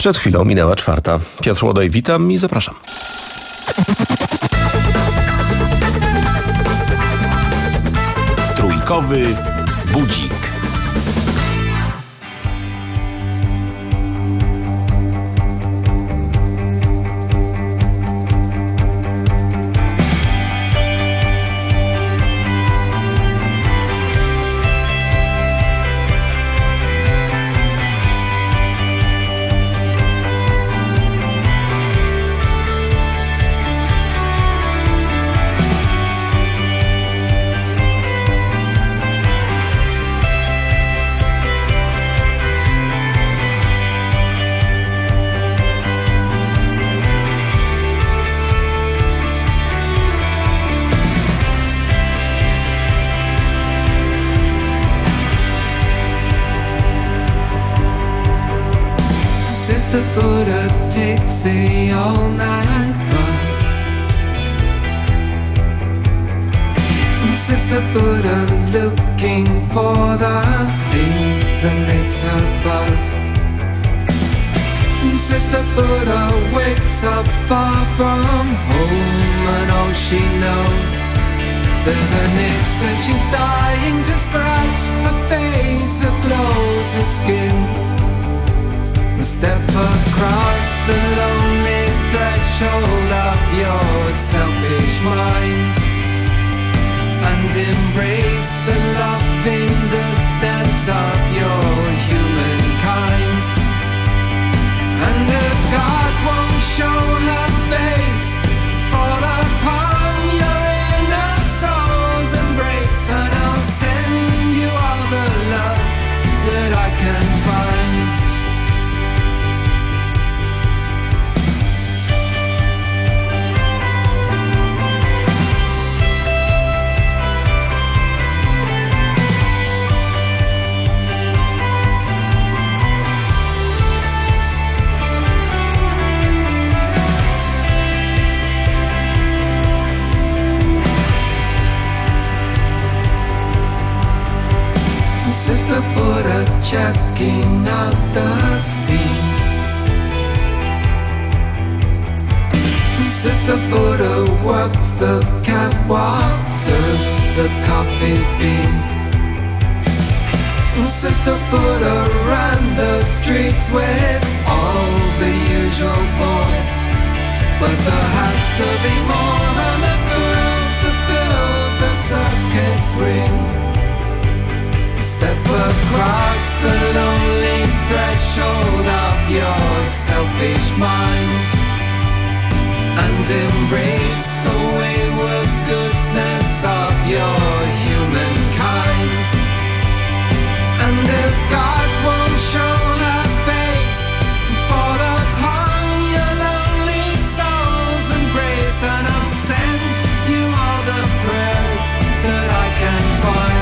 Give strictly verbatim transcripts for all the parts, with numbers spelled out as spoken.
Przed chwilą minęła czwarta. Piotr Łodaj, witam i zapraszam. Trójkowy budzik. Buddha takes the all-night bus. Sister Buddha looking for the thing that makes her buzz. Sister Buddha wakes up far from home, and all she knows, there's an itch that she's dying to scratch. Her face aglows, her skin. Step across the lonely threshold of your selfish mind and embrace the loving goodness of your humankind. And if God won't show her face, fall upon your inner soul's embrace, and I'll send you all the love that I can find. Sister Buddha checking out the scene. Sister Buddha works the catwalk, serves the coffee bean. Sister Buddha ran the streets with all the usual boys, but there has to be more than the thrills, the bills, the circus ring. Step across the lonely threshold of your selfish mind and embrace the wayward goodness of your humankind. And if God won't show her face, fall upon your lonely soul's embrace, and I'll send you all the prayers that I can find.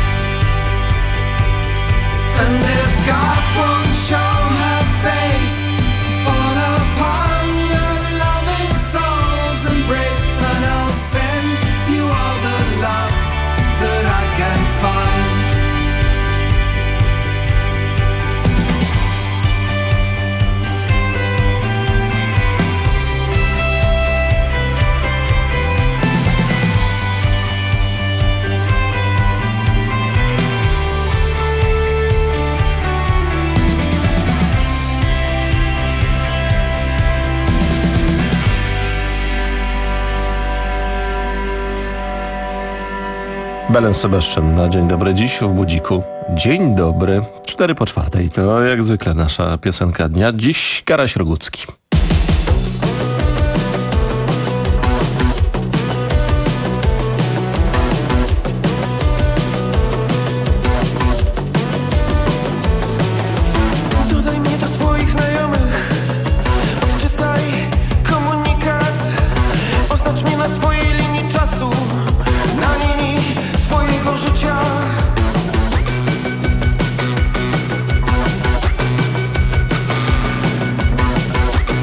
And if God won't show her face, fall upon your loving soul's embrace, and I'll send you all the love that I can find. Belen Sebastian na Dzień Dobry dziś w Budziku. Dzień dobry, cztery po czwartej. To jak zwykle nasza piosenka dnia. Dziś Karaś Rogucki. Życia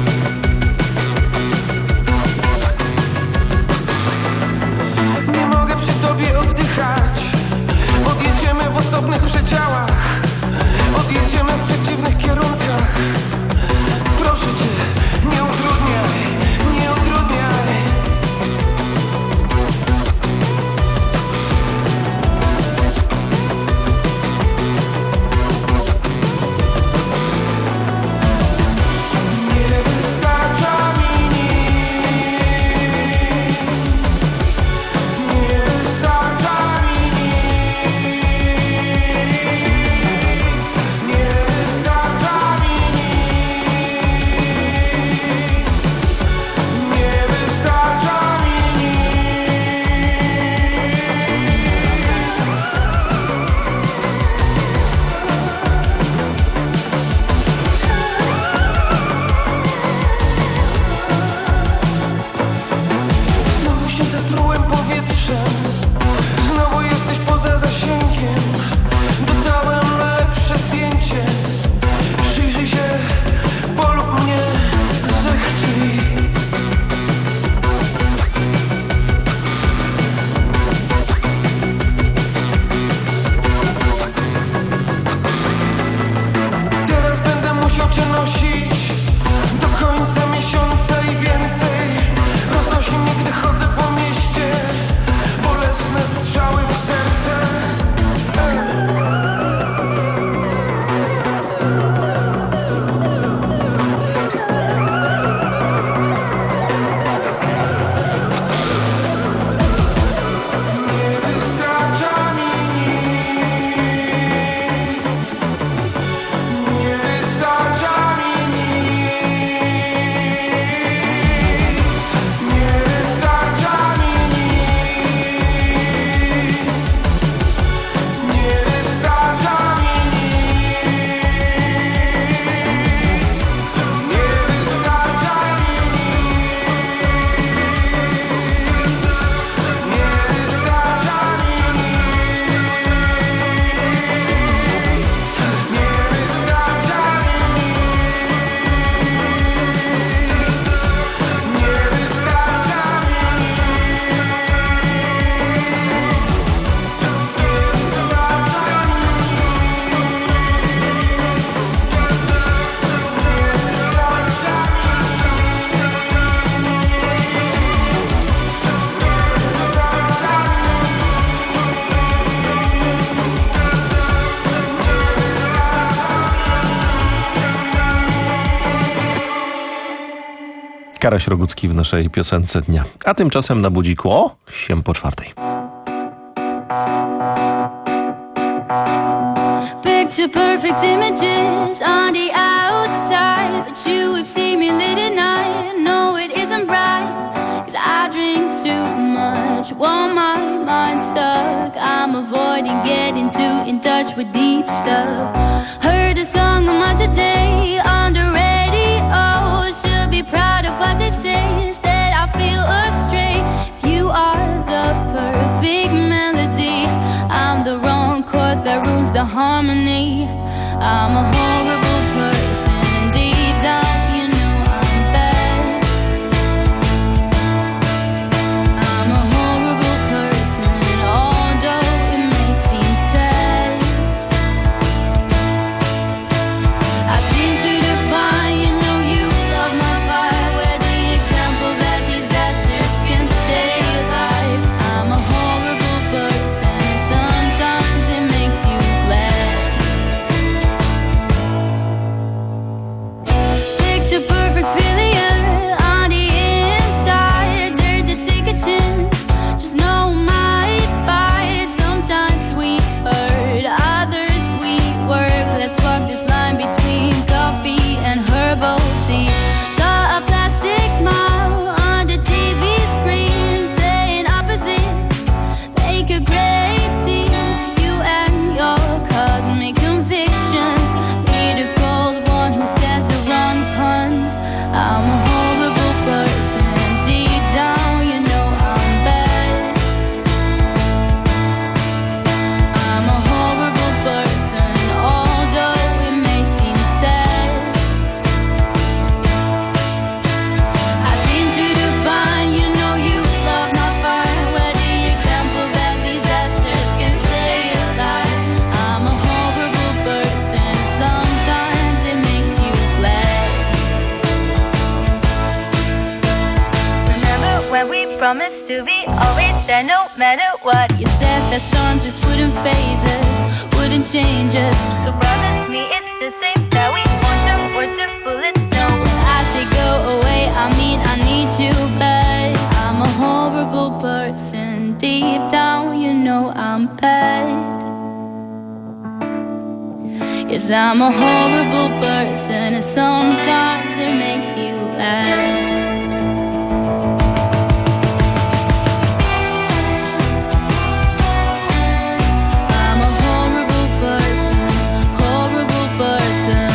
Karaś Rogucki w naszej piosence dnia. A tymczasem na budziku o siem po czwartej. Picture perfect images on the outside, but you have seen me late at night. No, it isn't bright, 'cause I drink too much. Want my mind stuck. I'm avoiding getting too in touch with deep stuff. Heard a song of mine today on the radio. Should be proud of what they say. Instead, I feel astray. If you are the perfect melody, I'm the wrong chord that ruins the harmony. I'm a horrible person. Deep down, you know I'm bad. I'm a horrible person, although it may seem sad. I seem to define, you know you love my fire. Where the example that disasters can stay alive. I'm a horrible person, sometimes it makes you glad. Picture perfect failure on the inside. Dare to take a chance, just know my bite. Sometimes we hurt, others we work. Let's walk this line between coffee and herbal tea. Saw a plastic smile on the T V screen, saying opposites make a great team. You and your cosmic convictions, be the cold one who says the wrong pun. I'm a horrible person. Deep down, you know I'm bad. I'm a horrible person, although it may seem sad. I seem to define, you know you love my fire. Where the example that disasters can stay alive. I'm a horrible person, sometimes it makes you glad. Remember when we promised to be always there no matter what? You said that storms just wouldn't phase us, wouldn't change us. So promise me it's the same, that we want the words are full of snow. When I say go away, I mean I need you bad. I'm a horrible person. Deep down, you know I'm bad. Yes, I'm a horrible person, and sometimes it makes you laugh. I'm a horrible person, horrible person.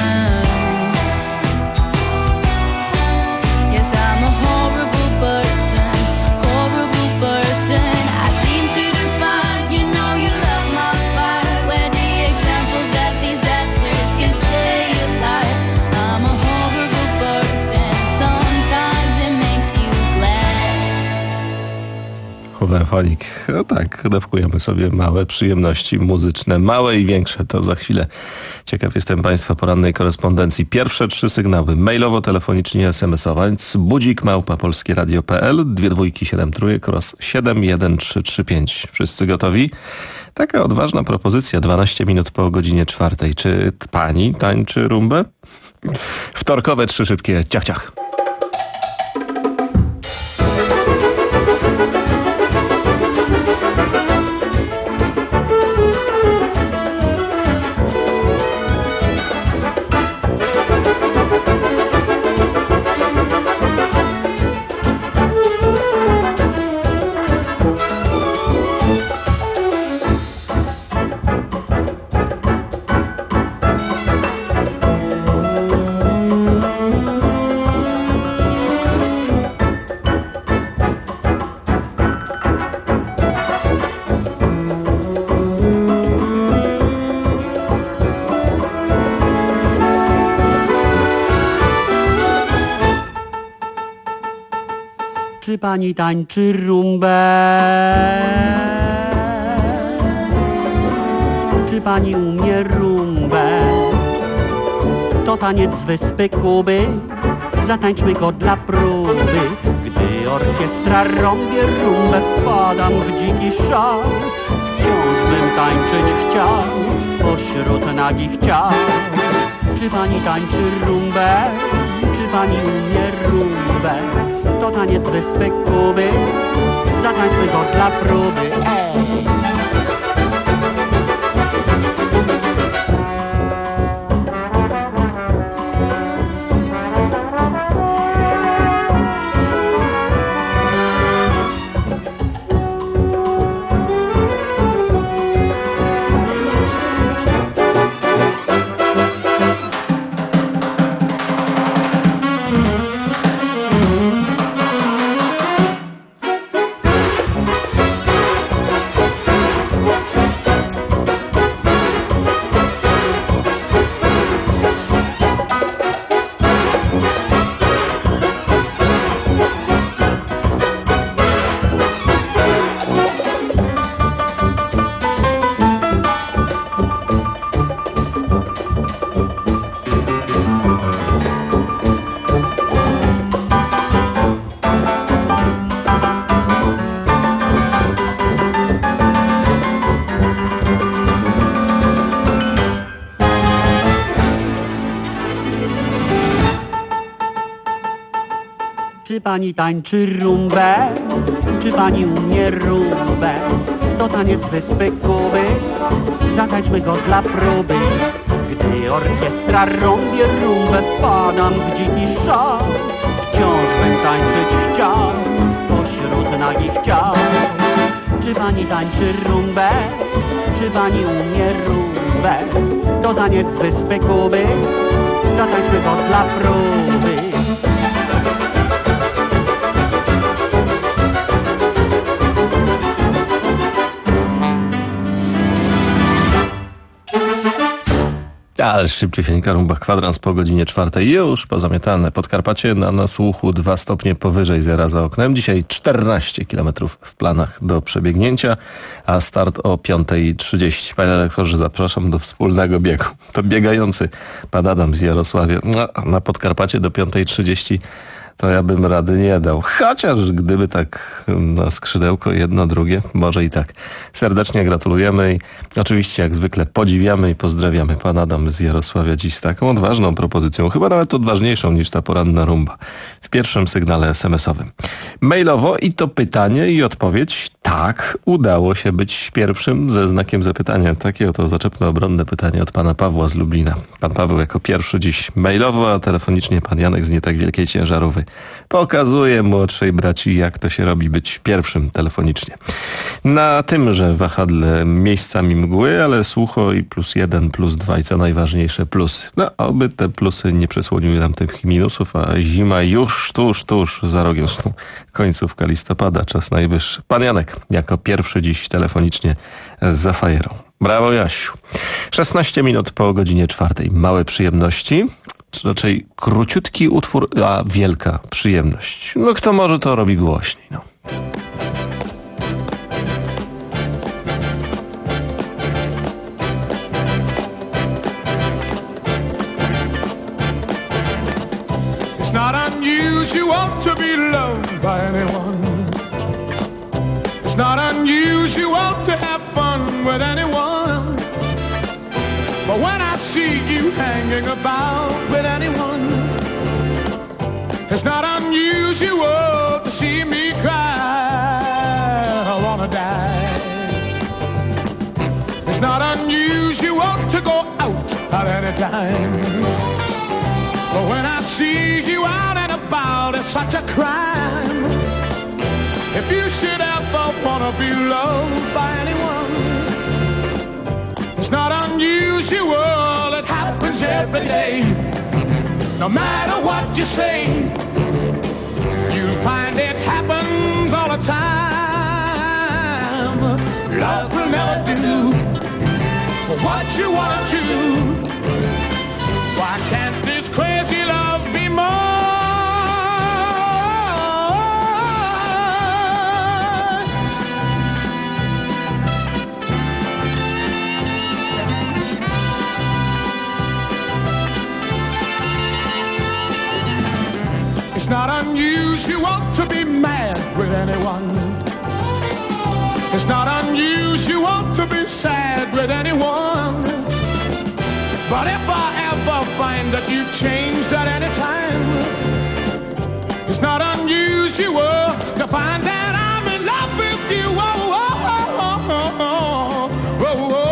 Yes, I'm a horrible person, horrible person. I seem to define, you know you love my fire. Where the example that disasters can stay alive. I'm a horrible person, sometimes it makes you glad. Hoverfonik. No tak, dawkujemy sobie małe przyjemności muzyczne. Małe i większe, to za chwilę. Ciekaw jestem Państwa porannej korespondencji. Pierwsze trzy sygnały mailowo, telefonicznie, es em esowo. Budzik małpa polskieradio kropka pe el, dwie dwójki, siedem trójek oraz siedem jeden trzy trzy pięć. Wszyscy gotowi? Taka odważna propozycja, dwanaście minut po godzinie czwartej. Czy pani tańczy rumbę? Wtorkowe trzy szybkie ciach ciach. Czy pani tańczy rumbę? Czy pani umie rumbę? To taniec z wyspy Kuby, zatańczmy go dla próby. Gdy orkiestra rąbie rumbę, wpadam w dziki szał. Wciąż bym tańczyć chciał pośród nagich ciał. Czy pani tańczy rumbę? czy pani umie rumbę? To taniec wyspy Kuby, zatańczmy go dla próby. Ej! Czy pani tańczy rumbę? Czy pani umie rumbę? To taniec z wyspy Kuby, zatańczmy go dla próby. Gdy orkiestra rąbie rumbę, wpadam w dziki szał. Wciąż bym tańczyć chciał pośród nagich ciał. Czy pani tańczy rumbę? Czy pani umie rumbę? To taniec z wyspy Kuby, zatańczmy go dla próby. Ale szybciusieńka rumba, kwadrans po godzinie czwartej. Już pozamiatane. Podkarpacie na nasłuchu dwa stopnie powyżej zera za oknem. Dzisiaj czternaście kilometrów w planach do przebiegnięcia, a start o piątej trzydzieści. Panie redaktorze, zapraszam do wspólnego biegu. To biegający pan Adam z Jarosławia. No, na Podkarpacie do piątej trzydzieści to ja bym rady nie dał. Chociaż gdyby tak na skrzydełko jedno, drugie, może i tak. Serdecznie gratulujemy i oczywiście jak zwykle podziwiamy i pozdrawiamy. Pan Adam z Jarosławia dziś z taką odważną propozycją, chyba nawet odważniejszą niż ta poranna rumba, w pierwszym sygnale es em esowym. Mailowo i to pytanie i odpowiedź: tak, udało się być pierwszym, ze znakiem zapytania. Takie oto zaczepne, obronne pytanie od pana Pawła z Lublina. Pan Paweł jako pierwszy dziś mailowo, a telefonicznie pan Janek z nie tak wielkiej Ciężarówy pokazuje młodszej braci, jak to się robi być pierwszym telefonicznie. Na tymże wahadle miejscami mgły, ale sucho i plus jeden, plus dwa i co najważniejsze plusy. No, oby te plusy nie przesłoniły nam tych minusów, a zima już tuż, tuż za rogiem. Końcówka listopada, czas najwyższy. Pan Janek jako pierwszy dziś telefonicznie z Zafajerą. Brawo, Jasiu. szesnaście minut po godzinie czwartej. Małe przyjemności, czy raczej króciutki utwór, a wielka przyjemność. No kto może, to robi głośniej. No. It's not unusual to be loved by anyone. It's not unusual to have fun with anyone. But when I see you hanging about with anyone, it's not unusual to see me cry. I wanna die. It's not unusual to go out at any time. But when I see you out and about, it's such a crime. If you should ever wanna be loved by anyone, it's not unusual, it happens every day. No matter what you say, you'll find it happens all the time. Love will never do what you want to. Why can't this crazy love be more? It's not unusual to be mad with anyone. It's not unusual to be sad with anyone. But if I ever find that you've changed at any time, wish you were to find that I'm in love with you. Whoa, whoa, whoa, whoa, whoa, whoa.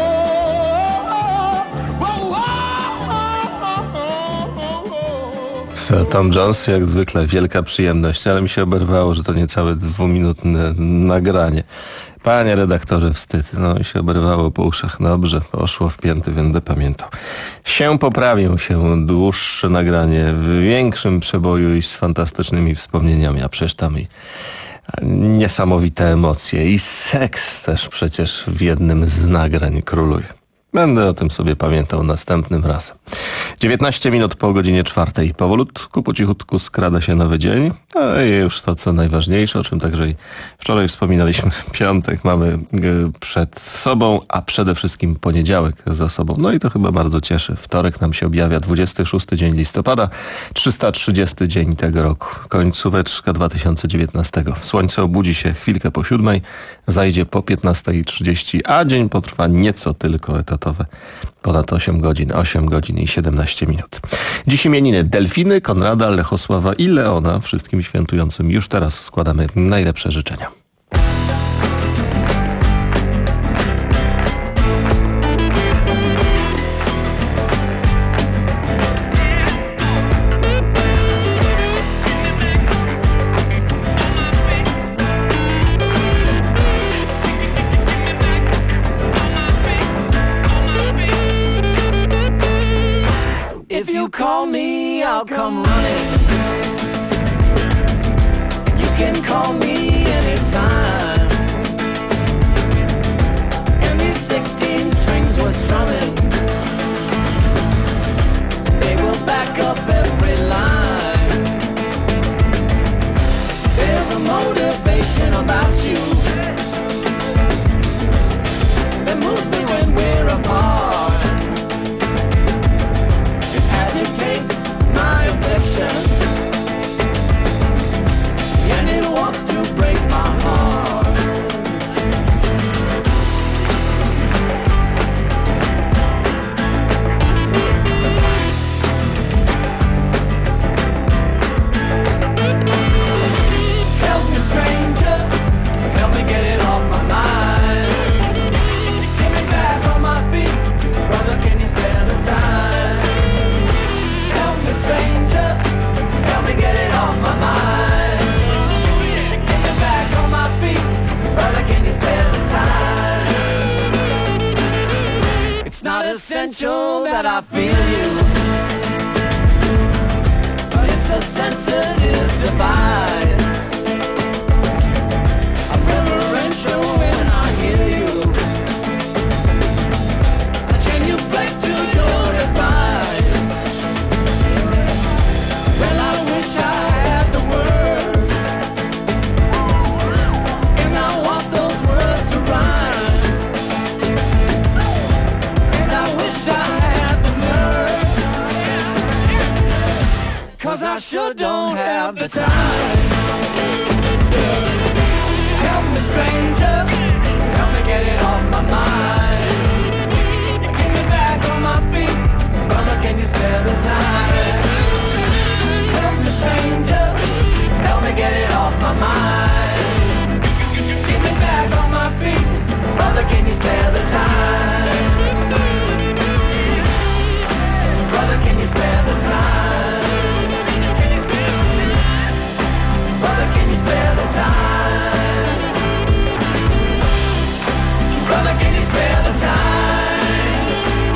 Sir Tom Jones, jak zwykle wielka przyjemność, ale mi się oberwało, że to niecałe dwuminutne nagranie. Panie redaktorze, wstyd. No i się oberwało po uszach. Dobrze, poszło w pięty, będę pamiętał. Się poprawił się dłuższe nagranie w większym przeboju i z fantastycznymi wspomnieniami, a przecież tam i niesamowite emocje i seks też przecież w jednym z nagrań króluje. Będę o tym sobie pamiętał następnym razem. dziewiętnaście minut po godzinie czwartej. Powolutku, po cichutku skrada się nowy dzień. No i już to, co najważniejsze, o czym także i wczoraj wspominaliśmy. Piątek mamy przed sobą, a przede wszystkim poniedziałek za sobą. No i to chyba bardzo cieszy. Wtorek nam się objawia, dwudziesty szósty dzień listopada, trzysta trzydziesty dzień tego roku. Końcóweczka dwa tysiące dziewiętnastego. Słońce obudzi się chwilkę po siódmej, zajdzie po piętnastej trzydzieści, a dzień potrwa nieco tylko etatowo. Ponad osiem godzin, osiem godzin i siedemnaście minut. Dziś imieniny Delfiny, Konrada, Lechosława i Leona. Wszystkim świętującym już teraz składamy najlepsze życzenia. Call me, I'll come running. You can call me anytime. And these sixteen strings were strumming. They will back up every line. There's a motivation about you that moves me when we're apart. My affection, and it wants to break my heart. Help me, stranger, help me get it off my mind. Get me back on my feet, brother, can you spare the time? Stranger, help me get it off my mind. Get me back on my feet, brother, can you spare the time? It's not essential that I feel you, but it's a sensitive device. I'm reverential when I hear you. I genuflect to your advice. Cause I sure don't have the time. Help me, stranger, help me get it off my mind. Get me back on my feet, brother, can you spare the time? Help me, stranger, help me get it off my mind. Get me back on my feet, brother, can you spare the time? Brother, can you spare the time? Brother, can you spare the time? Brother, can you spare the time?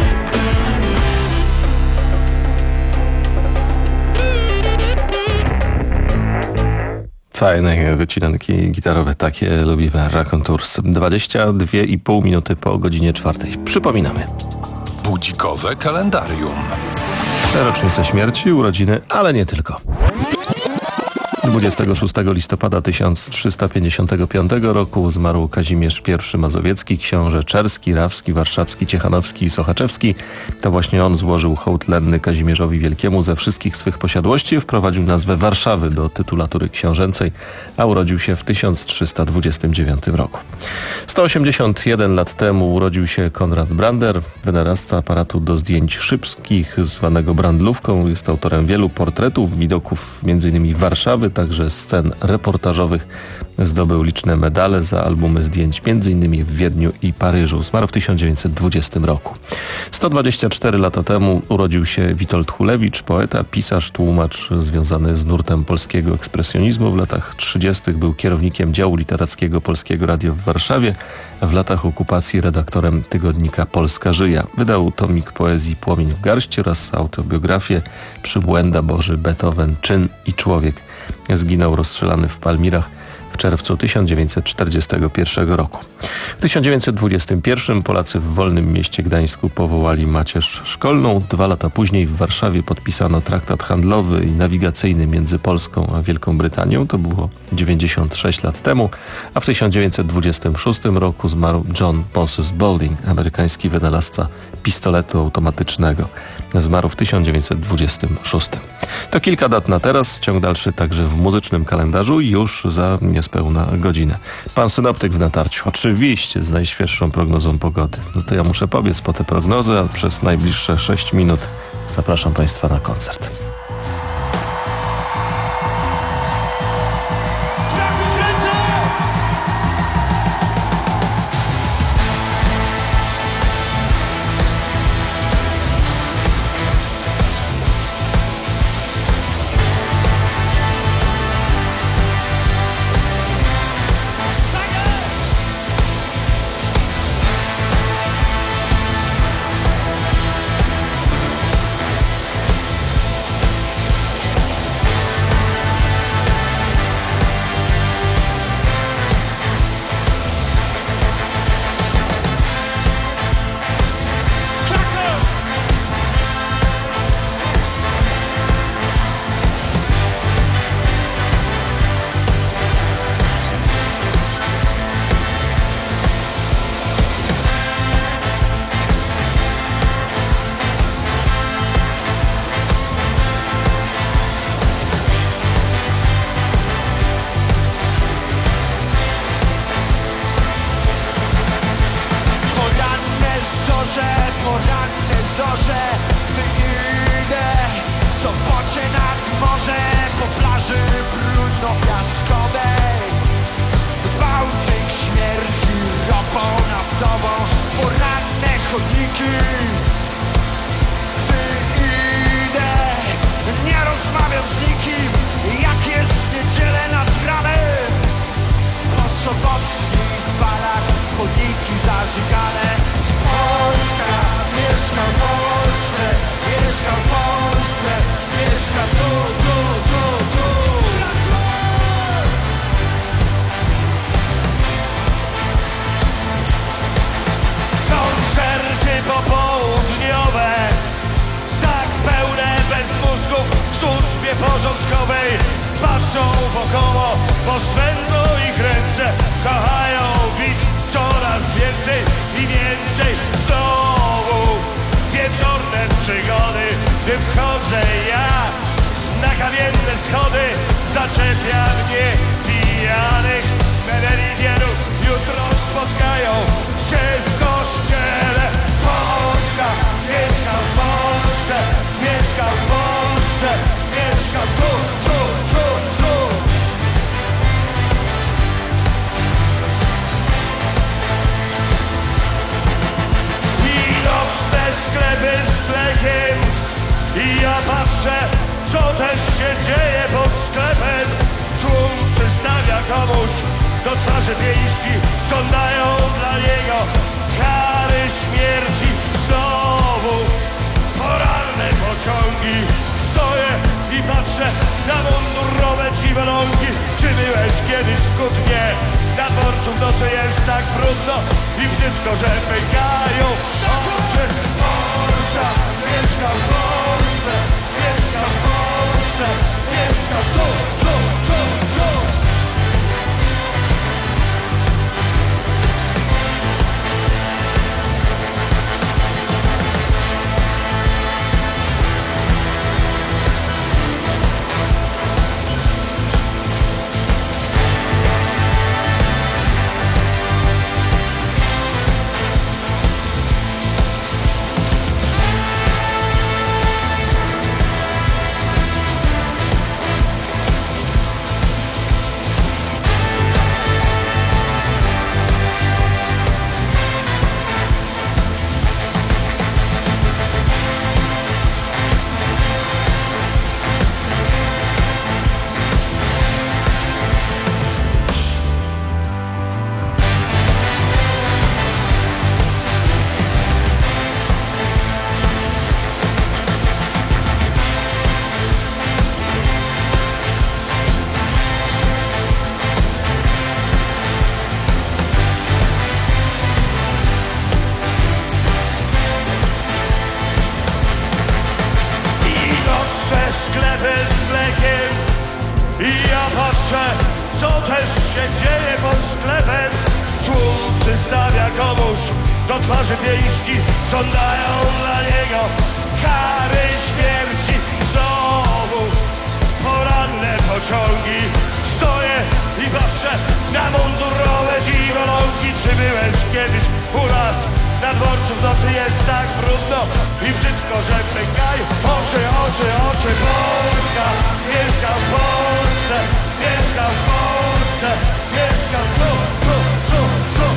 Fajne wycinanki gitarowe, takie lubimy. Raconteurs. dwadzieścia dwie i pół minuty po godzinie czwartej. Przypominamy. Budzikowe kalendarium. Rocznica śmierci, urodziny, ale nie tylko. dwudziestego szóstego listopada tysiąc trzysta pięćdziesiątego piątego roku zmarł Kazimierz I Mazowiecki, książę czerski, rawski, warszawski, ciechanowski i sochaczewski. To właśnie on złożył hołd lenny Kazimierzowi Wielkiemu ze wszystkich swych posiadłości, wprowadził nazwę Warszawy do tytulatury książęcej, a urodził się w tysiąc trzysta dwudziestym dziewiątym roku. sto osiemdziesiąt jeden lat temu urodził się Konrad Brander, wynalazca aparatu do zdjęć szybkich zwanego brandlówką. Jest autorem wielu portretów, widoków między innymi Warszawy, także scen reportażowych. Zdobył liczne medale za albumy zdjęć między innymi w Wiedniu i Paryżu. Zmarł w tysiąc dziewięćset dwudziestym roku. sto dwadzieścia cztery lata temu urodził się Witold Hulewicz, poeta, pisarz, tłumacz związany z nurtem polskiego ekspresjonizmu. W latach trzydziestych był kierownikiem działu literackiego Polskiego Radia w Warszawie. W latach okupacji redaktorem tygodnika Polska Żyja. Wydał tomik poezji Płomień w garści oraz autobiografię Przybłęda, Boży, Beethoven, Czyn i człowiek. Zginął rozstrzelany w Palmirach w czerwcu tysiąc dziewięćset czterdziestego pierwszego roku. W tysiąc dziewięćset dwudziestym pierwszym Polacy w wolnym mieście Gdańsku powołali macierz szkolną. Dwa lata później w Warszawie podpisano traktat handlowy i nawigacyjny między Polską a Wielką Brytanią. To było dziewięćdziesiąt sześć lat temu, a w tysiąc dziewięćset dwudziestym szóstym roku zmarł John Moses Balding, amerykański wynalazca pistoletu automatycznego. Zmarł w tysiąc dziewięćset dwudziestym szóstym. To kilka dat na teraz, ciąg dalszy także w muzycznym kalendarzu już za niespełna godzinę. Pan synoptyk w natarciu, oczywiście z najświeższą prognozą pogody. No to ja muszę pobiec po tę prognozę, a przez najbliższe sześć minut zapraszam Państwa na koncert. Poranne zorze, gdy idę w sobocie nad morze po plaży brudno-piaskowej. Bałtyk śmierci ropą naftową, poranne chodniki. Gdy idę, nie rozmawiam z nikim, jak jest w niedzielę nad ranem. Po sobotnich balach chodniki zażygane. Polska, mieszkam w Polsce, mieszkam w Polsce, mieszkam tu, tu, tu, tu. Koncerty popołudniowe, tak pełne bez mózgów w służbie porządkowej. Patrzą wokoło, bo swędzą ich ręce, kochają bić coraz więcej i więcej. Znowu wieczorne przygody, gdy wchodzę ja na kamienne schody, zaczepia mnie pijanych menelidianów. Jutro spotkają się w kościele. Polska, mieszkam w Polsce, mieszkam w Polsce, mieszkam tu, tu, tu, tu. Widoczne sklepy z mlekiem i ja patrzę, co też się dzieje pod sklepem. Tłum przystawia komuś do twarzy pięści, żądają dla niego kary śmierci. Znowu poranne pociągi, stoję i patrzę na mundurowe dziwolągi. Czy byłeś kiedyś w Kutnie? Na dworcu w nocy jest tak brudno i brzydko, że pękają oczy. Polska, mieszkam w Polsce, mieszkam w Polsce, mieszkam tu, tu, tu, tu. I ja patrzę, co też się dzieje pod sklepem. Tłum przystawia komuś do twarzy pięści, żądają dla niego kary śmierci. Znowu poranne pociągi, stoję i patrzę na mundurowe dziwolągi. Czy byłeś kiedyś u nas na dworcu w nocy? Jest tak brudno i brzydko, że pękają oczy, oczy, oczy. Polska, mieszkam w Polsce, mieszkam w Polsce, mieszkam tu, tu, tu, tu.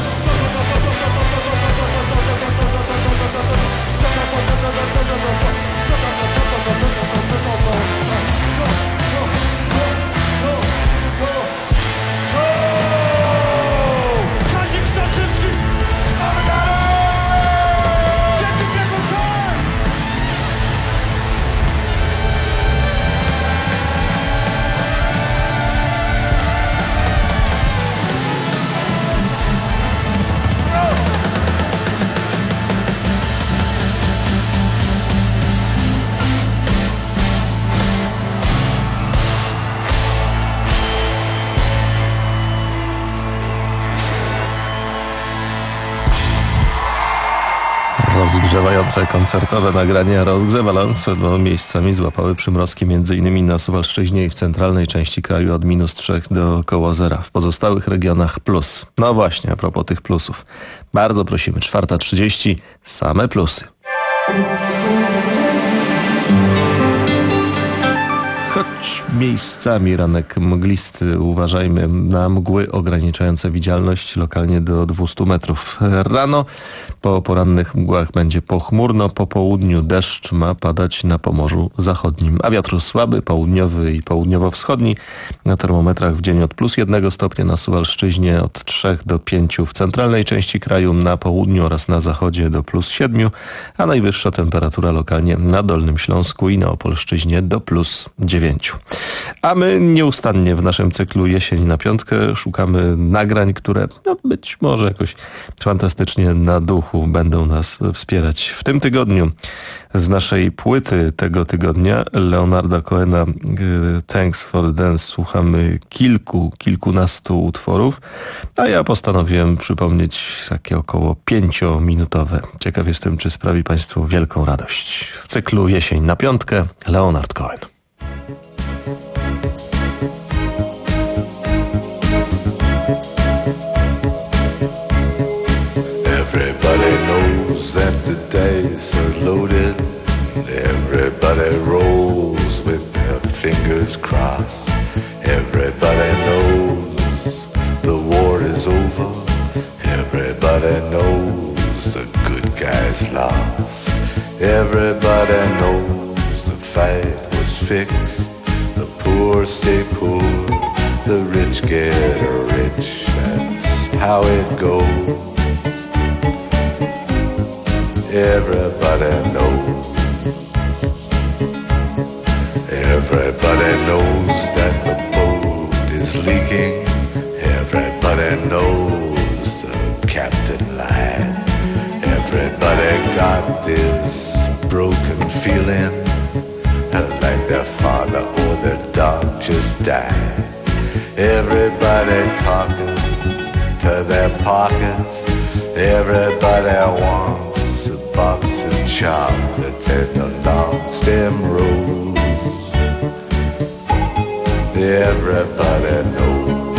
Kazik Staszewski! Mamy dalej! Dzieci biegną czas! Rozgrzewające koncertowe nagrania rozgrzewające, bo miejscami złapały przymrozki m.in. na Suwalszczyźnie i w centralnej części kraju od minus trzech do około zera. W pozostałych regionach plus. No właśnie, a propos tych plusów. Bardzo prosimy, czwarta trzydzieści, same plusy. Choć miejscami ranek mglisty, uważajmy na mgły ograniczające widzialność lokalnie do dwieście metrów. Rano po porannych mgłach będzie pochmurno, po południu deszcz ma padać na Pomorzu Zachodnim, a wiatr słaby, południowy i południowo-wschodni. Na termometrach w dzień od plus jednego stopnia na Suwalszczyźnie, od trzech do pięciu w centralnej części kraju, na południu oraz na zachodzie do plus siedmiu, a najwyższa temperatura lokalnie na Dolnym Śląsku i na Opolszczyźnie do plus dziewięciu. A my nieustannie w naszym cyklu Jesień na piątkę szukamy nagrań, które no, być może jakoś fantastycznie na duchu będą nas wspierać. W tym tygodniu z naszej płyty tego tygodnia Leonarda Cohena Thanks for the Dance słuchamy kilku, kilkunastu utworów, a ja postanowiłem przypomnieć takie około pięciominutowe. Ciekaw jestem, czy sprawi Państwu wielką radość. W cyklu Jesień na piątkę Leonard Cohen. Everybody knows that the dice are loaded. Everybody rolls with their fingers crossed. Everybody knows the war is over. Everybody knows the good guys lost. Everybody knows the fight was fixed. The poor stay poor, the rich get rich. That's how it goes. Everybody knows. Everybody knows that the boat is leaking. Everybody knows the captain lied. Everybody got this broken feeling, like their father or their dog just died. Everybody talking to their pockets. Everybody wants a box of chocolates and a long stem rose. Everybody knows.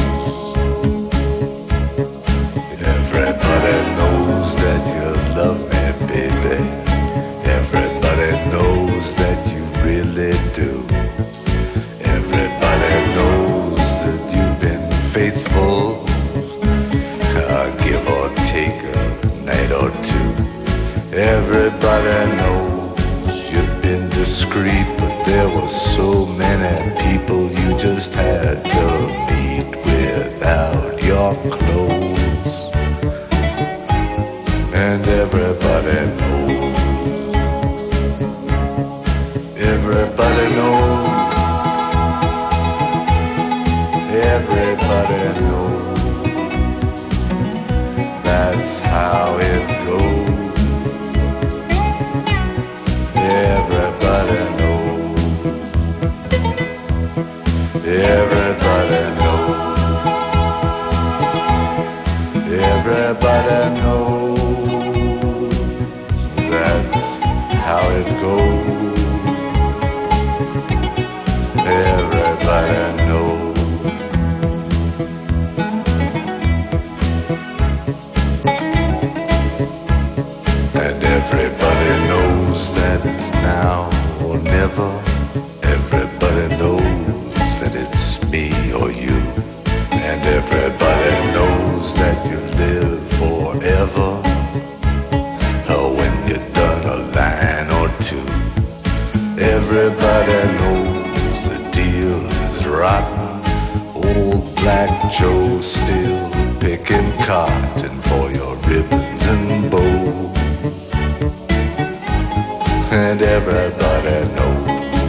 Everybody knows that you love me, baby. Everybody knows that you really do. Everybody knows that you've been faithful, uh, give or take a night or two. Everybody knows you've been discreet, but there were so many people you just had to meet without your clothes. And everybody knows. Everybody knows. Everybody knows. That's how it goes. Everybody knows. Everybody forever. Everybody knows that it's me or you. And everybody knows that you live forever. Oh, when you're done a line or two. Everybody knows the deal is rotten. Old Black Joe still picking cotton for your ribbons and bows. And everybody knows.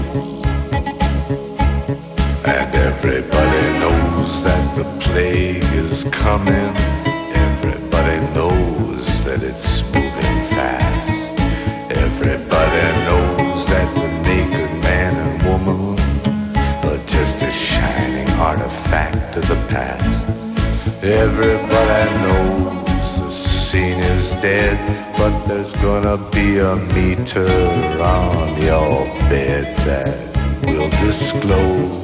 And everybody knows that the plague is coming. Everybody knows that it's moving fast. Everybody knows that the naked man and woman are just a shining artifact of the past. Everybody knows the scene is dead, but there's gonna be a meter on your bed that will disclose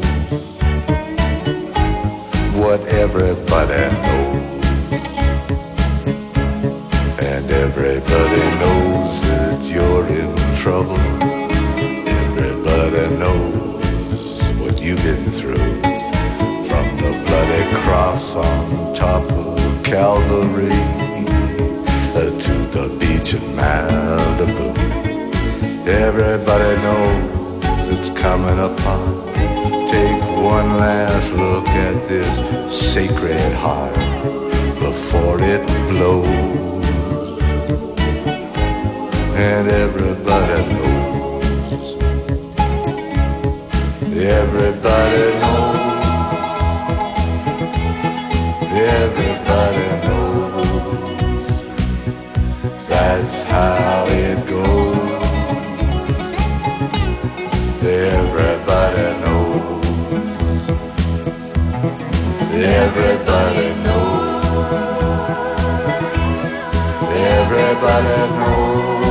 what everybody knows. And everybody knows that you're in trouble. Everybody knows what you've been through. From the bloody cross on top of Calvary to the beach in Malibu. Everybody knows it's coming upon. Take one last look at this sacred heart before it blows. And everybody knows. Everybody knows. Everybody knows. That's how it goes. Everybody knows. Everybody knows. Everybody knows.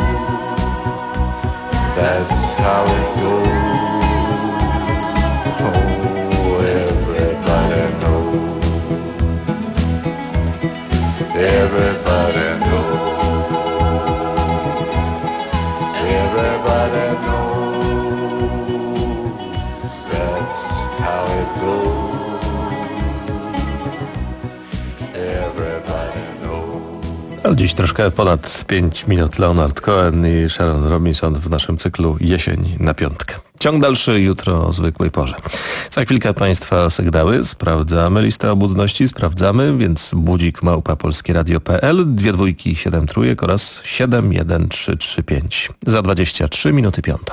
That's how it goes. Oh, everybody knows. Everybody knows. Everybody knows. That's how it goes. Everybody knows. No, dziś troszkę ponad pięć minut Leonard Cohen i Sharon Robinson w naszym cyklu Jesień na piątkę. Ciąg dalszy jutro o zwykłej porze. Za chwilkę Państwa sygnały. Sprawdzamy listę obudności, sprawdzamy, więc budzik małpa polskieradio kropka p l, dwie dwójki, siedem trójek oraz siedem jeden trzy trzy pięć. Za dwadzieścia trzy minuty piąta.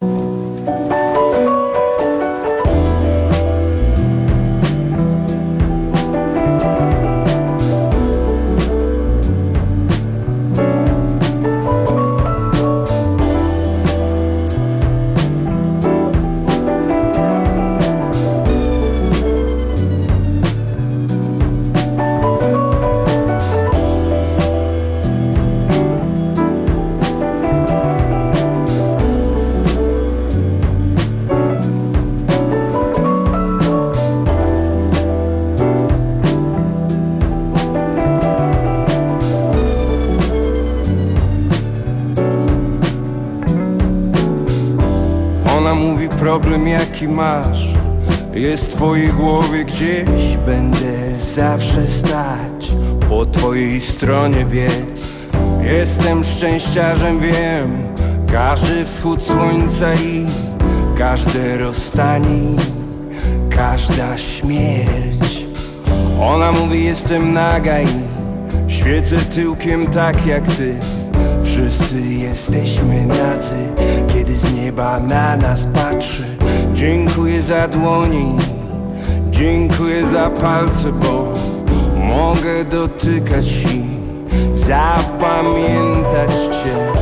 Problem jaki masz jest w twojej głowie gdzieś. Będę zawsze stać po twojej stronie, wiedz. Jestem szczęściarzem, wiem. Każdy wschód słońca i każde rozstanie, każda śmierć. Ona mówi, jestem naga i świecę tyłkiem tak jak ty. Wszyscy jesteśmy nadzy, kiedy z nieba na nas patrzy. Dziękuję za dłoni, dziękuję za palce, bo mogę dotykać i zapamiętać cię.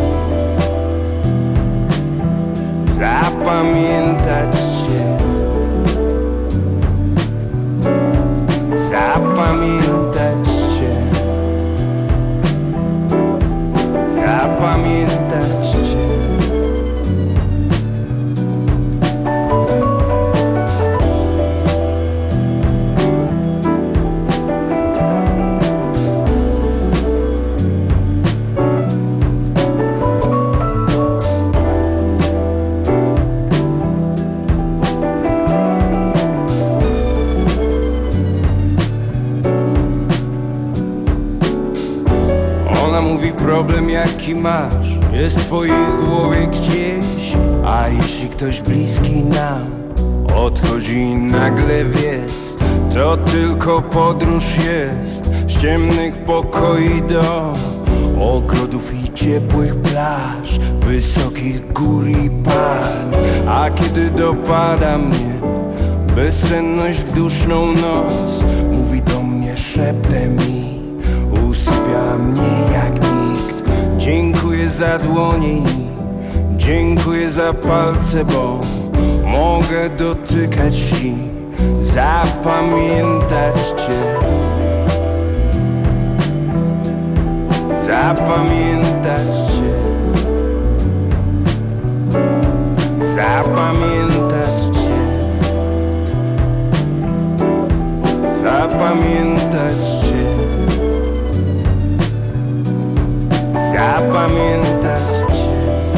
Zapamiętać cię. Zapamiętać cię. Zapamiętać cię. jaki masz, jest w twojej głowie gdzieś. A jeśli ktoś bliski nam odchodzi nagle, wiedz, to tylko podróż jest z ciemnych pokoi do ogrodów i ciepłych plaż, wysokich gór i palm. A kiedy dopada mnie bezsenność w duszną noc, mówi do mnie szeptem i usypia mnie jak nikt. Dziękuję za dłonie i dziękuję za palce, bo mogę dotykać i zapamiętać cię. Zapamiętać cię. Zapamiętać cię. Zapamiętać cię. Zapamiętać cię.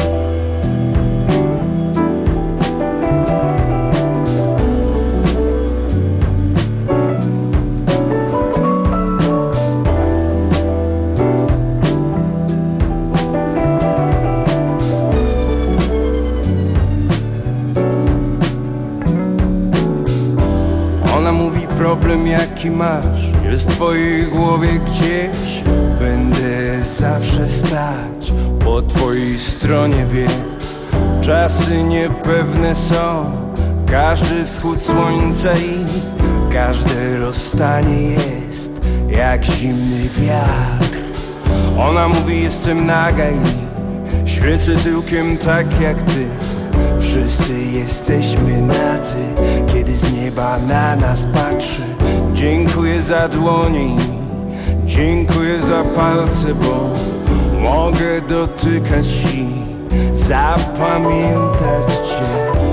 Ona mówi, problem jaki masz jest w twojej głowie gdzieś. Będę zawsze stać po twojej stronie, wiedz. Czasy niepewne są, każdy wschód słońca i każde rozstanie jest jak zimny wiatr. Ona mówi, jestem naga i świecę tyłkiem tak jak ty. Wszyscy jesteśmy nadzy, kiedy z nieba na nas patrzy. Dziękuję za dłonie, dziękuję za palce, bo mogę dotykać i zapamiętać cię.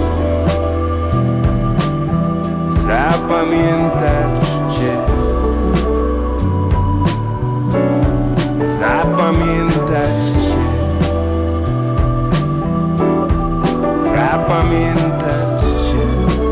Zapamiętać cię. Zapamiętać cię. Zapamiętać cię.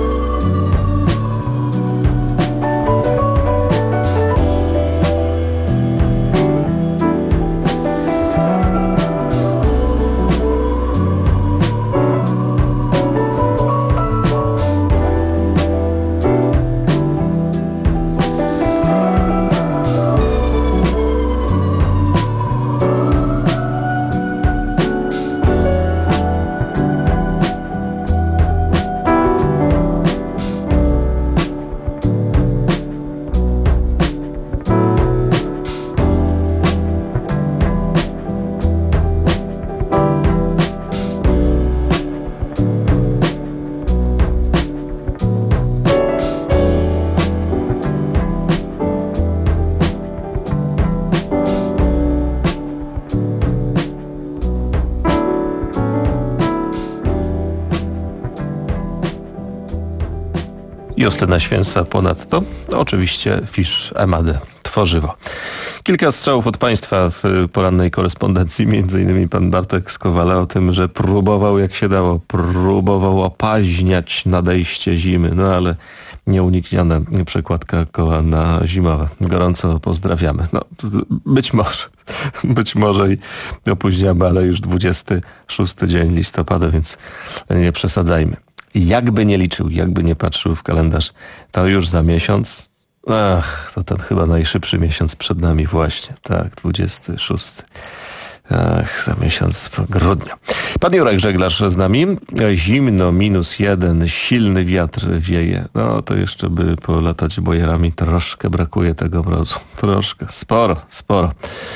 Justyna Święca ponadto, no oczywiście Fisz Emadę, Tworzywo. Kilka strzałów od państwa w porannej korespondencji, między innymi pan Bartek z Kowala o tym, że próbował jak się dało, próbował opaźniać nadejście zimy, no ale nieunikniona przekładka koła na zimowe. Gorąco pozdrawiamy. No, być może, być może i opóźniamy, ale już dwudziesty szósty dzień listopada, więc nie przesadzajmy. I jakby nie liczył, jakby nie patrzył w kalendarz, to już za miesiąc, ach, to ten chyba najszybszy miesiąc przed nami właśnie, tak, dwudziesty szósty. Ach, za miesiąc grudnia. Pan Jurek Żeglarz z nami. Zimno, minus jeden, silny wiatr wieje. No to jeszcze by polatać bojerami, troszkę brakuje tego mrozu. Troszkę, sporo, sporo.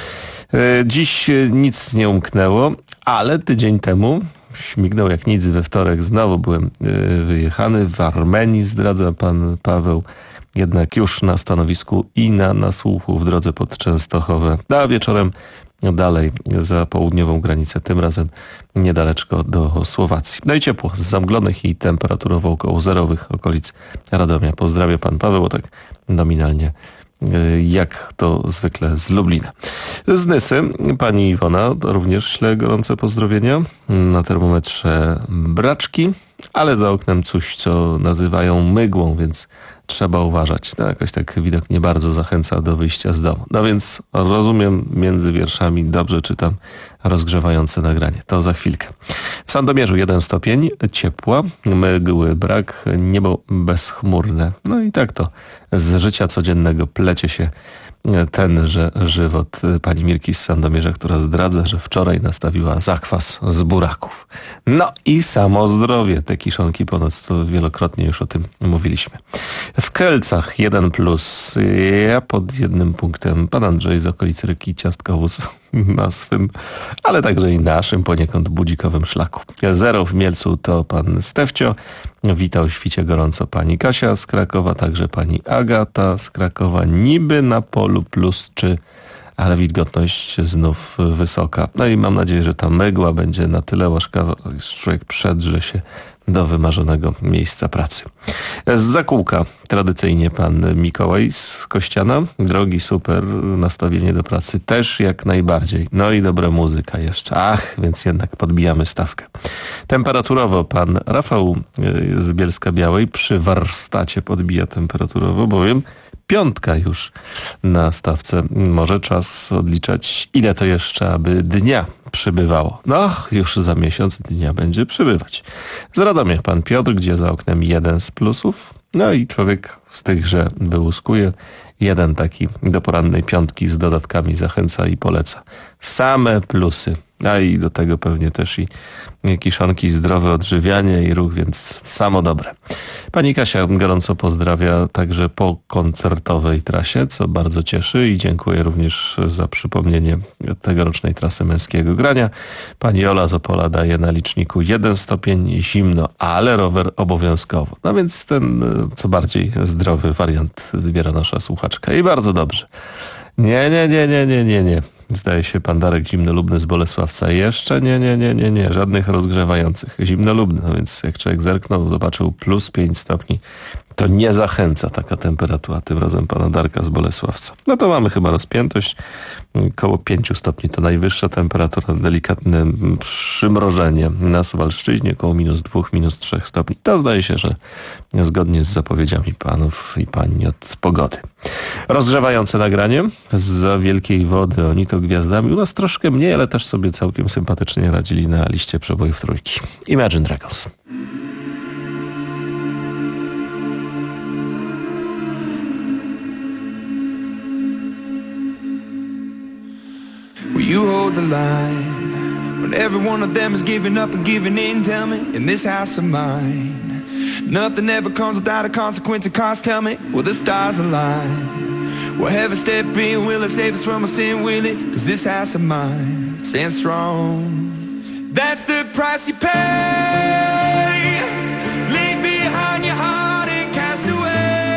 Dziś nic nie umknęło, ale tydzień temu śmignął jak nic we wtorek. Znowu byłem wyjechany w Armenii, zdradza pan Paweł. Jednak już na stanowisku i na nasłuchu w drodze pod Częstochowę. A wieczorem dalej za południową granicę, tym razem niedaleczko do Słowacji. No i ciepło z zamglonych i temperaturowo około zerowych okolic Radomia. Pozdrawiam pan Paweł, tak nominalnie jak to zwykle z Lublina. Z Nysy pani Iwona również śle gorące pozdrowienia. Na termometrze braczki, ale za oknem coś, co nazywają mygłą, więc trzeba uważać. No, jakoś tak widok nie bardzo zachęca do wyjścia z domu. No więc rozumiem, między wierszami dobrze czytam rozgrzewające nagranie. To za chwilkę. W Sandomierzu jeden stopień, ciepła, mgły brak, niebo bezchmurne. No i tak to z życia codziennego plecie się tenże żywot pani Mirki z Sandomierza, która zdradza, że wczoraj nastawiła zakwas z buraków. No i samo zdrowie. Te kiszonki ponoć, to wielokrotnie już o tym mówiliśmy. W Kielcach jeden plus. Ja pod jednym punktem. Pan Andrzej z okolicy Ryki Ciastkowóz na swym, ale także i naszym poniekąd budzikowym szlaku. Zero w Mielcu to pan Stefcio. Witał w świcie gorąco pani Kasia z Krakowa, także pani Agata z Krakowa. Niby na polu plus trzy, ale wilgotność znów wysoka. No i mam nadzieję, że ta mgła będzie na tyle łaskawa, że człowiek przedrze się do wymarzonego miejsca pracy. Z Zakółka tradycyjnie pan Mikołaj z Kościana. Drogi, super, nastawienie do pracy też jak najbardziej. No i dobra muzyka jeszcze. Ach, więc jednak podbijamy stawkę. Temperaturowo pan Rafał z Bielska Białej przy warsztacie podbija temperaturowo, bowiem piątka już na stawce. Może czas odliczać, ile to jeszcze, aby dnia przybywało. No, już za miesiąc dnia będzie przybywać. Z Radomia pan Piotr, gdzie za oknem jeden z plusów. No i człowiek z tych, że wyłuskuje, jeden taki do porannej piątki z dodatkami zachęca i poleca. Same plusy. A i do tego pewnie też i kiszonki, zdrowe odżywianie i ruch, więc samo dobre. Pani Kasia gorąco pozdrawia także po koncertowej trasie, co bardzo cieszy i dziękuję również za przypomnienie tegorocznej trasy męskiego grania. Pani Ola z Opola daje na liczniku jeden stopień, zimno, ale rower obowiązkowo. No więc ten co bardziej zdrowy wariant wybiera nasza słuchaczka i bardzo dobrze. Nie, nie, nie, nie, nie, nie, nie. Zdaje się pan Darek Zimnolubny z Bolesławca. Jeszcze nie, nie, nie, nie, nie. Żadnych rozgrzewających. Zimnolubny. No więc jak człowiek zerknął, zobaczył plus pięć stopni, to nie zachęca taka temperatura. Tym razem pana Darka z Bolesławca. No to mamy chyba rozpiętość. Koło pięciu stopni to najwyższa temperatura. Delikatne przymrożenie na Suwalszczyźnie. Koło minus dwóch, minus trzech stopni. To zdaje się, że zgodnie z zapowiedziami panów i pani od pogody. Rozgrzewające nagranie zza Wielkiej Wody, oni to gwiazdami. U nas troszkę mniej, ale też sobie całkiem sympatycznie radzili na liście przebojów trójki. Imagine Dragons. Will you hold the line when every one of them is giving up and giving in? Tell me, in this house of mine, nothing ever comes without a consequence and cost. Tell me, will the stars align? Will heaven step in? Will it save us from our sin? Will it? Cause this house of mine stands strong. That's the price you pay. Leave behind your heart and cast away.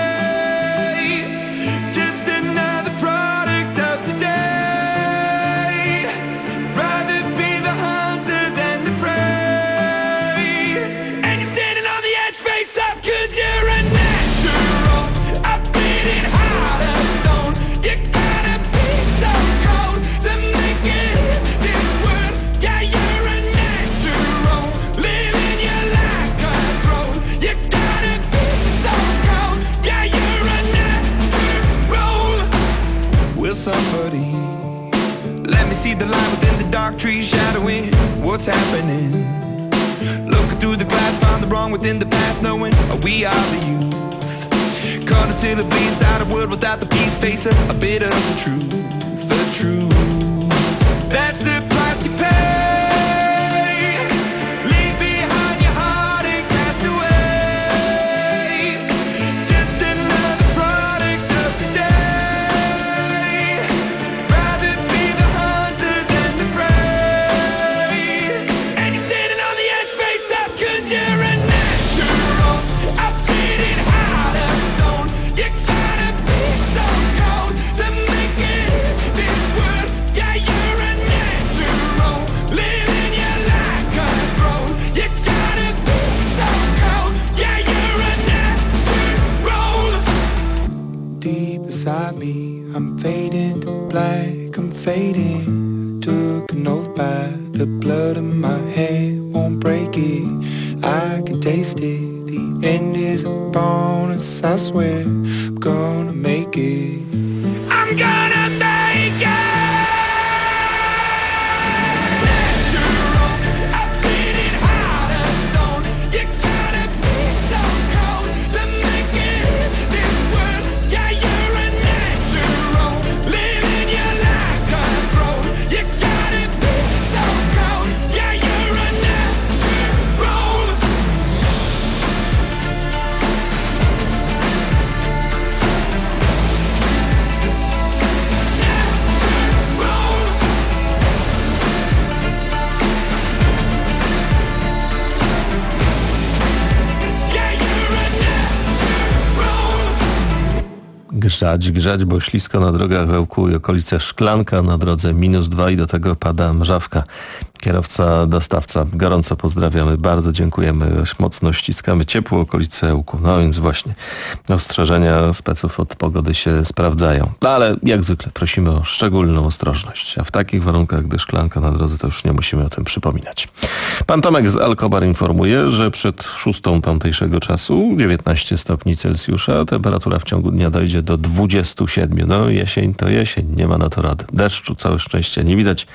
Just another product of today. Rather be the hunter than the prey. And you're standing on the edge, face up, cause you're a natural. I beat it hard as stone. You gotta be so cold to make it in this world. Yeah, you're a natural. Living your life cutthroat. You gotta be so cold. Yeah, you're a natural. Will somebody let me see the light within the dark trees shadowing what's happening? Looking through the glass, find the wrong within the past, knowing we are the youth. Caught until it bleeds out of world without the peace, face a, a bit of the truth, the truth. That's the price you pay. Leave behind your heart and cast away. Just another product of today. Rather be the hunter than the prey. And you're standing on the edge, face up, cause you're a natural. I beat it hard as stone. You gotta be so cold to make it in this world. Yeah, you're a natural. Living your life cutthroat. You gotta be so cold. Yeah, you're a natural. Deep inside me, I'm fading to black, I'm fading. Took an oath by the blood in my head, won't break it. I can taste it. The end is a bonus, I swear. I'm gonna make it. I'm gonna make it. Grzać, grzać, bo ślisko na drogach w Ełku i okolice Szklanka, na drodze minus dwa i do tego pada mrzawka. Kierowca, dostawca, gorąco pozdrawiamy, bardzo dziękujemy, mocno ściskamy, ciepło okolice Ełku. No więc właśnie, ostrzeżenia speców od pogody się sprawdzają. No ale jak zwykle prosimy o szczególną ostrożność, a w takich warunkach, gdy Szklanka na drodze, to już nie musimy o tym przypominać. Pan Tomek z Alkobar informuje, że przed szóstą tamtejszego czasu, dziewiętnaście stopni Celsjusza, temperatura w ciągu dnia dojdzie do dwudziestu siedmiu. No jesień to jesień, nie ma na to rady. Deszczu całe szczęście nie widać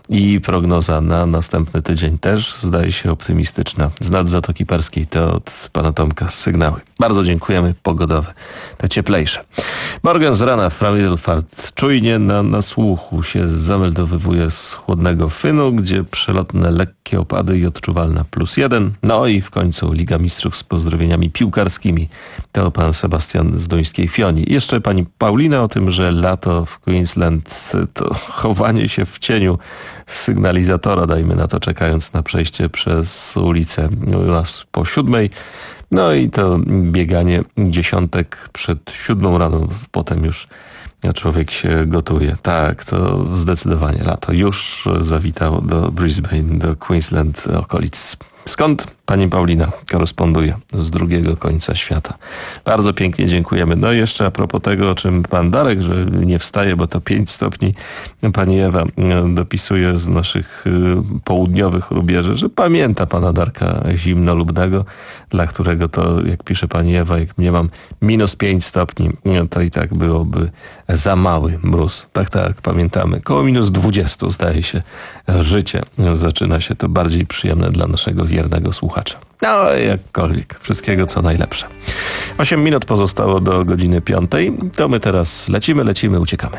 i prognoza na następny tydzień też zdaje się optymistyczna. Z nad Zatoki Perskiej to od pana Tomka sygnały. Bardzo dziękujemy, pogodowe, te cieplejsze. Morgan z rana w Middelfart czujnie na nasłuchu się zameldowywuje z chłodnego Fynu, gdzie przelotne lekkie opady i odczuwalna plus jeden. No i w końcu Liga Mistrzów z pozdrowieniami piłkarskimi. To pan Sebastian z duńskiej Fionii. Jeszcze pani Paulina o tym, że lato w Queensland to chowanie się w cieniu sygnalizatora, dajmy na to, czekając na przejście przez ulicę u nas po siódmej. No i to bieganie dziesiątek przed siódmą rano, potem już człowiek się gotuje. Tak, to zdecydowanie lato już zawitało do Brisbane, do Queensland, okolic. Skąd pani Paulina koresponduje z drugiego końca świata. Bardzo pięknie dziękujemy. No i jeszcze a propos tego, o czym pan Darek, że nie wstaje, bo to pięć stopni. Pani Ewa dopisuje z naszych południowych rubieży, że pamięta pana Darka zimnolubnego, dla którego to, jak pisze pani Ewa, jak mnie mam minus pięć stopni, to i tak byłoby za mały mróz. Tak, tak, pamiętamy. Koło minus dwudziestu, zdaje się, życie zaczyna się to bardziej przyjemne dla naszego wiernego słuchacza. No, jakkolwiek. Wszystkiego co najlepsze. Osiem minut pozostało do godziny piątej. To my teraz lecimy, lecimy, uciekamy.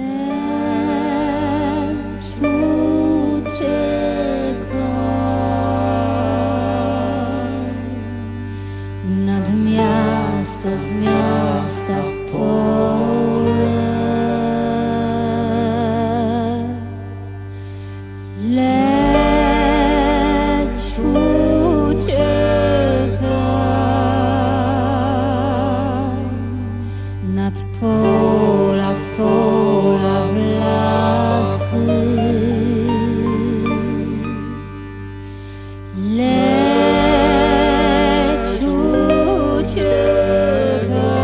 Nad miasto, z miasta w pole. Leć, uciekaj nad pola, z pola w lasy. Leć, uciekaj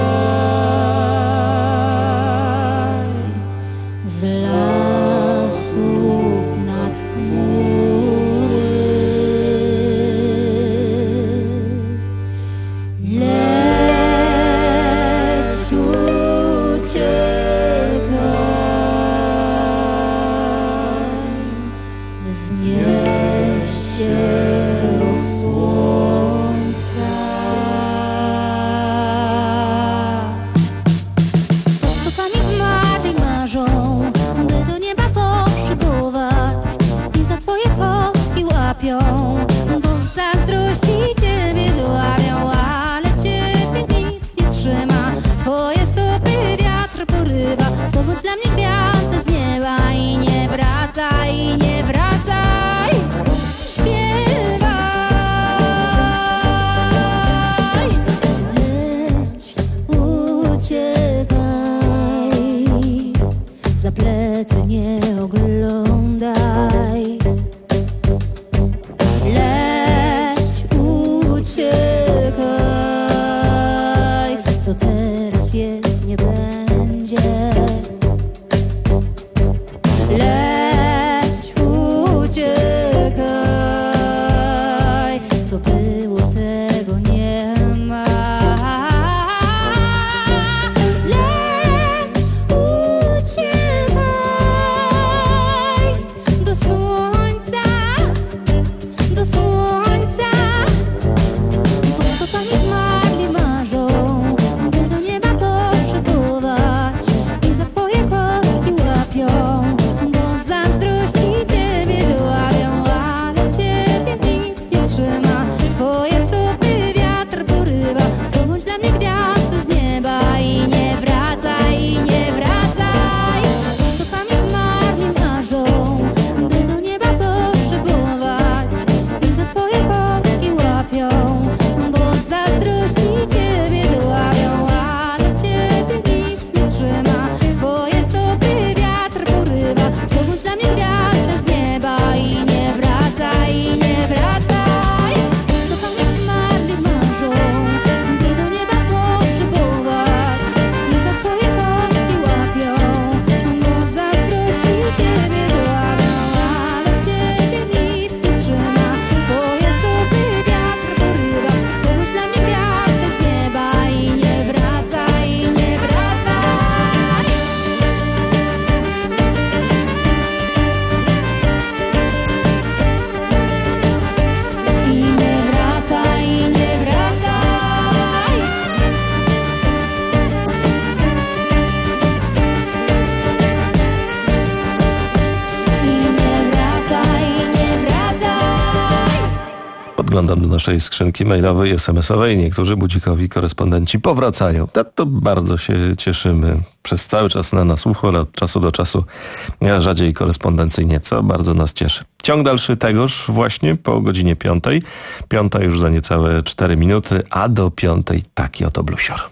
Podglądam do naszej skrzynki mailowej, es em esowej. Niektórzy budzikowi korespondenci powracają. To, to bardzo się cieszymy. Przez cały czas na nasłuchu, ale od czasu do czasu rzadziej korespondencyjnie, co bardzo nas cieszy. Ciąg dalszy tegoż właśnie po godzinie piątej. Piąta już za niecałe cztery minuty, a do piątej taki oto bluesior.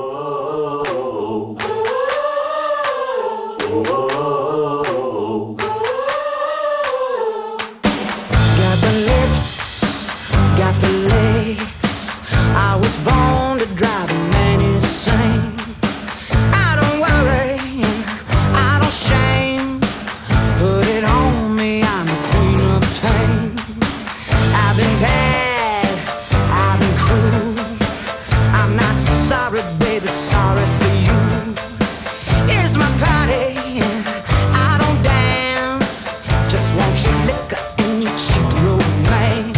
I was born to drive a man insane. I don't worry, I don't shame. Put it on me, I'm the queen of pain. I've been bad, I've been cruel. I'm not sorry, baby, sorry for you. Here's my party, I don't dance. Just want your liquor and your cheap romance.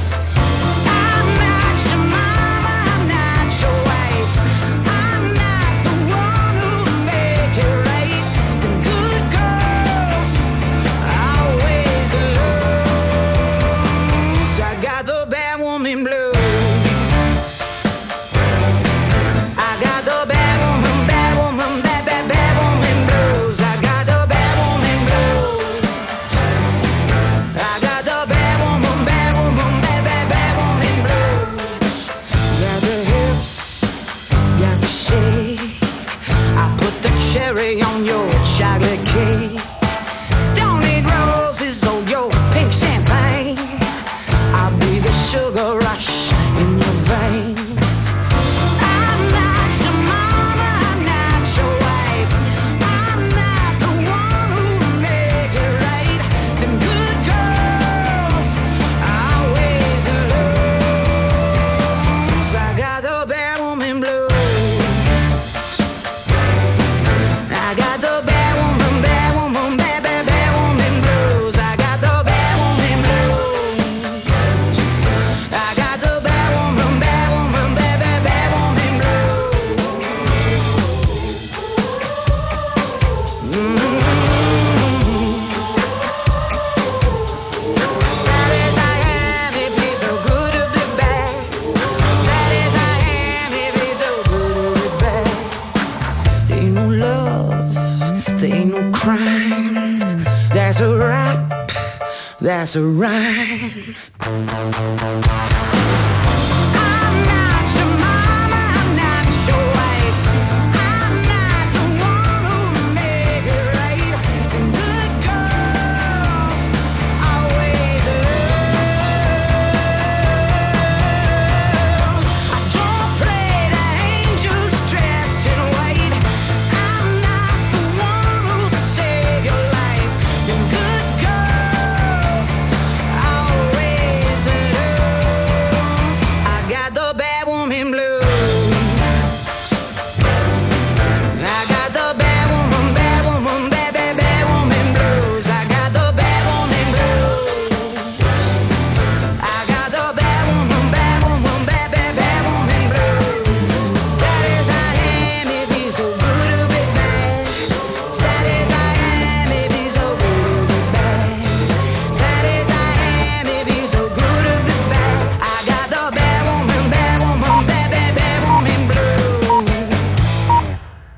Cherry on your chocolate cake. Don't need roses or your pink champagne. I'll be the sugar rush in your veins. I'm not your mama, I'm not your wife. I'm not the one who'll make it right. Them good girls are always lose. I got the bad woman blues. I got the bad woman, bad woman, bad, bad, bad woman blues. I got the bad woman blues. I got the bad woman, bad woman, bad, bad, bad woman blues. Mm-hmm. Sad as I am, it feels so good to be back. Sad as I am, it feels so good to be back. There ain't no love, there ain't no crime. That's a rap, that's a rhyme.